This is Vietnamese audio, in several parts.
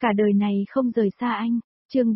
cả đời này không rời xa anh. Chương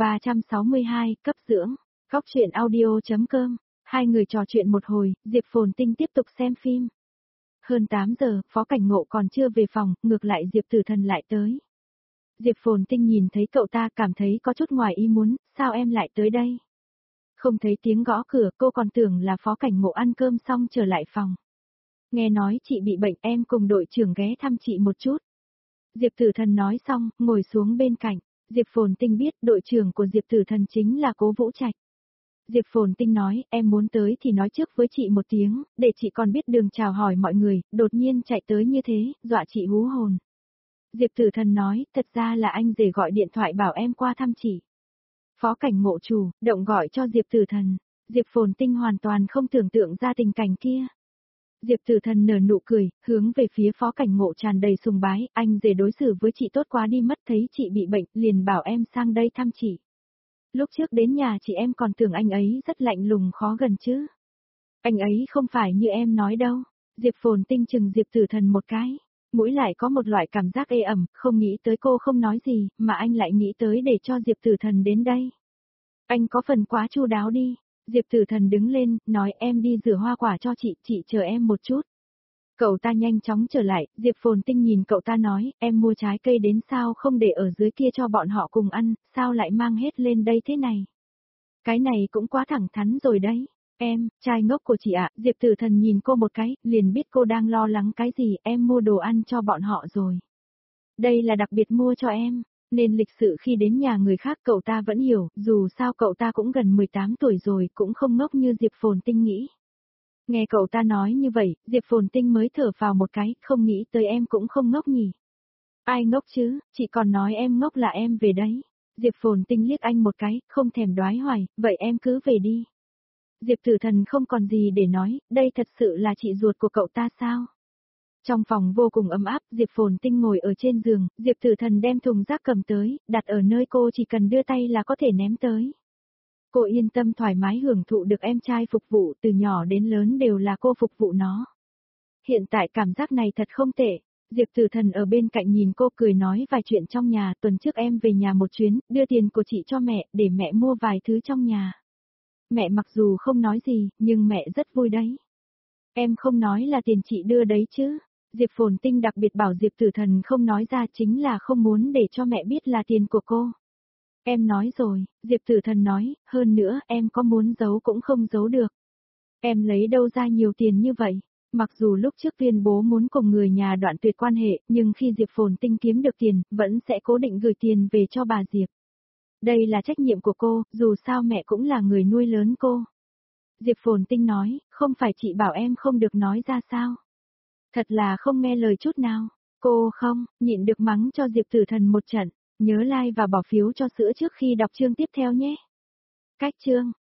362, cấp dưỡng. Góc truyện audio.com. Hai người trò chuyện một hồi, Diệp Phồn Tinh tiếp tục xem phim. Hơn 8 giờ, Phó Cảnh Ngộ còn chưa về phòng, ngược lại Diệp Tử Thần lại tới. Diệp Phồn Tinh nhìn thấy cậu ta cảm thấy có chút ngoài ý muốn, sao em lại tới đây? Không thấy tiếng gõ cửa, cô còn tưởng là Phó Cảnh Ngộ ăn cơm xong trở lại phòng. Nghe nói chị bị bệnh, em cùng đội trưởng ghé thăm chị một chút. Diệp Tử Thần nói xong, ngồi xuống bên cạnh. Diệp Phồn Tinh biết đội trưởng của Diệp Tử Thần chính là Cố Vũ Trạch. Diệp Phồn Tinh nói, em muốn tới thì nói trước với chị một tiếng, để chị còn biết đường chào hỏi mọi người, đột nhiên chạy tới như thế, dọa chị hú hồn. Diệp Tử Thần nói, thật ra là anh rể gọi điện thoại bảo em qua thăm chị. Phó Cảnh Ngộ chủ, động gọi cho Diệp Tử Thần. Diệp Phồn Tinh hoàn toàn không tưởng tượng ra tình cảnh kia. Diệp Tử Thần nở nụ cười, hướng về phía Phó Cảnh Ngộ tràn đầy sùng bái, anh rể đối xử với chị tốt quá đi mất, thấy chị bị bệnh, liền bảo em sang đây thăm chị. Lúc trước đến nhà chị em còn tưởng anh ấy rất lạnh lùng khó gần chứ. Anh ấy không phải như em nói đâu. Diệp Phồn Tinh chừng Diệp Tử Thần một cái. Mũi lại có một loại cảm giác ê ẩm, không nghĩ tới cô không nói gì, mà anh lại nghĩ tới để cho Diệp Tử Thần đến đây. Anh có phần quá chu đáo đi. Diệp Tử Thần đứng lên, nói em đi rửa hoa quả cho chị chờ em một chút. Cậu ta nhanh chóng trở lại, Diệp Phồn Tinh nhìn cậu ta nói, em mua trái cây đến sao không để ở dưới kia cho bọn họ cùng ăn, sao lại mang hết lên đây thế này? Cái này cũng quá thẳng thắn rồi đấy. Em, trai ngốc của chị ạ, Diệp Tử Thần nhìn cô một cái, liền biết cô đang lo lắng cái gì, em mua đồ ăn cho bọn họ rồi. Đây là đặc biệt mua cho em, nên lịch sự khi đến nhà người khác cậu ta vẫn hiểu, dù sao cậu ta cũng gần 18 tuổi rồi, cũng không ngốc như Diệp Phồn Tinh nghĩ. Nghe cậu ta nói như vậy, Diệp Phồn Tinh mới thở vào một cái, không nghĩ tới em cũng không ngốc nhỉ. Ai ngốc chứ, chị còn nói em ngốc là em về đấy. Diệp Phồn Tinh liếc anh một cái, không thèm đoái hoài, vậy em cứ về đi. Diệp Tử Thần không còn gì để nói, đây thật sự là chị ruột của cậu ta sao? Trong phòng vô cùng ấm áp, Diệp Phồn Tinh ngồi ở trên giường, Diệp Tử Thần đem thùng rác cầm tới, đặt ở nơi cô chỉ cần đưa tay là có thể ném tới. Cô yên tâm thoải mái hưởng thụ được em trai phục vụ, từ nhỏ đến lớn đều là cô phục vụ nó. Hiện tại cảm giác này thật không tệ. Diệp Tử Thần ở bên cạnh nhìn cô cười nói vài chuyện trong nhà, tuần trước em về nhà một chuyến, đưa tiền của chị cho mẹ, để mẹ mua vài thứ trong nhà. Mẹ mặc dù không nói gì, nhưng mẹ rất vui đấy. Em không nói là tiền chị đưa đấy chứ. Diệp Phồn Tinh đặc biệt bảo Diệp Tử Thần không nói ra chính là không muốn để cho mẹ biết là tiền của cô. Em nói rồi, Diệp Tử Thần nói, hơn nữa em có muốn giấu cũng không giấu được. Em lấy đâu ra nhiều tiền như vậy? Mặc dù lúc trước tuyên bố muốn cùng người nhà đoạn tuyệt quan hệ, nhưng khi Diệp Phồn Tinh kiếm được tiền, vẫn sẽ cố định gửi tiền về cho bà Diệp. Đây là trách nhiệm của cô, dù sao mẹ cũng là người nuôi lớn cô. Diệp Phồn Tinh nói, không phải chị bảo em không được nói ra sao? Thật là không nghe lời chút nào. Cô không, nhịn được mắng cho Diệp Tử Thần một trận. Nhớ like và bỏ phiếu cho sữa trước khi đọc chương tiếp theo nhé. Cách chương.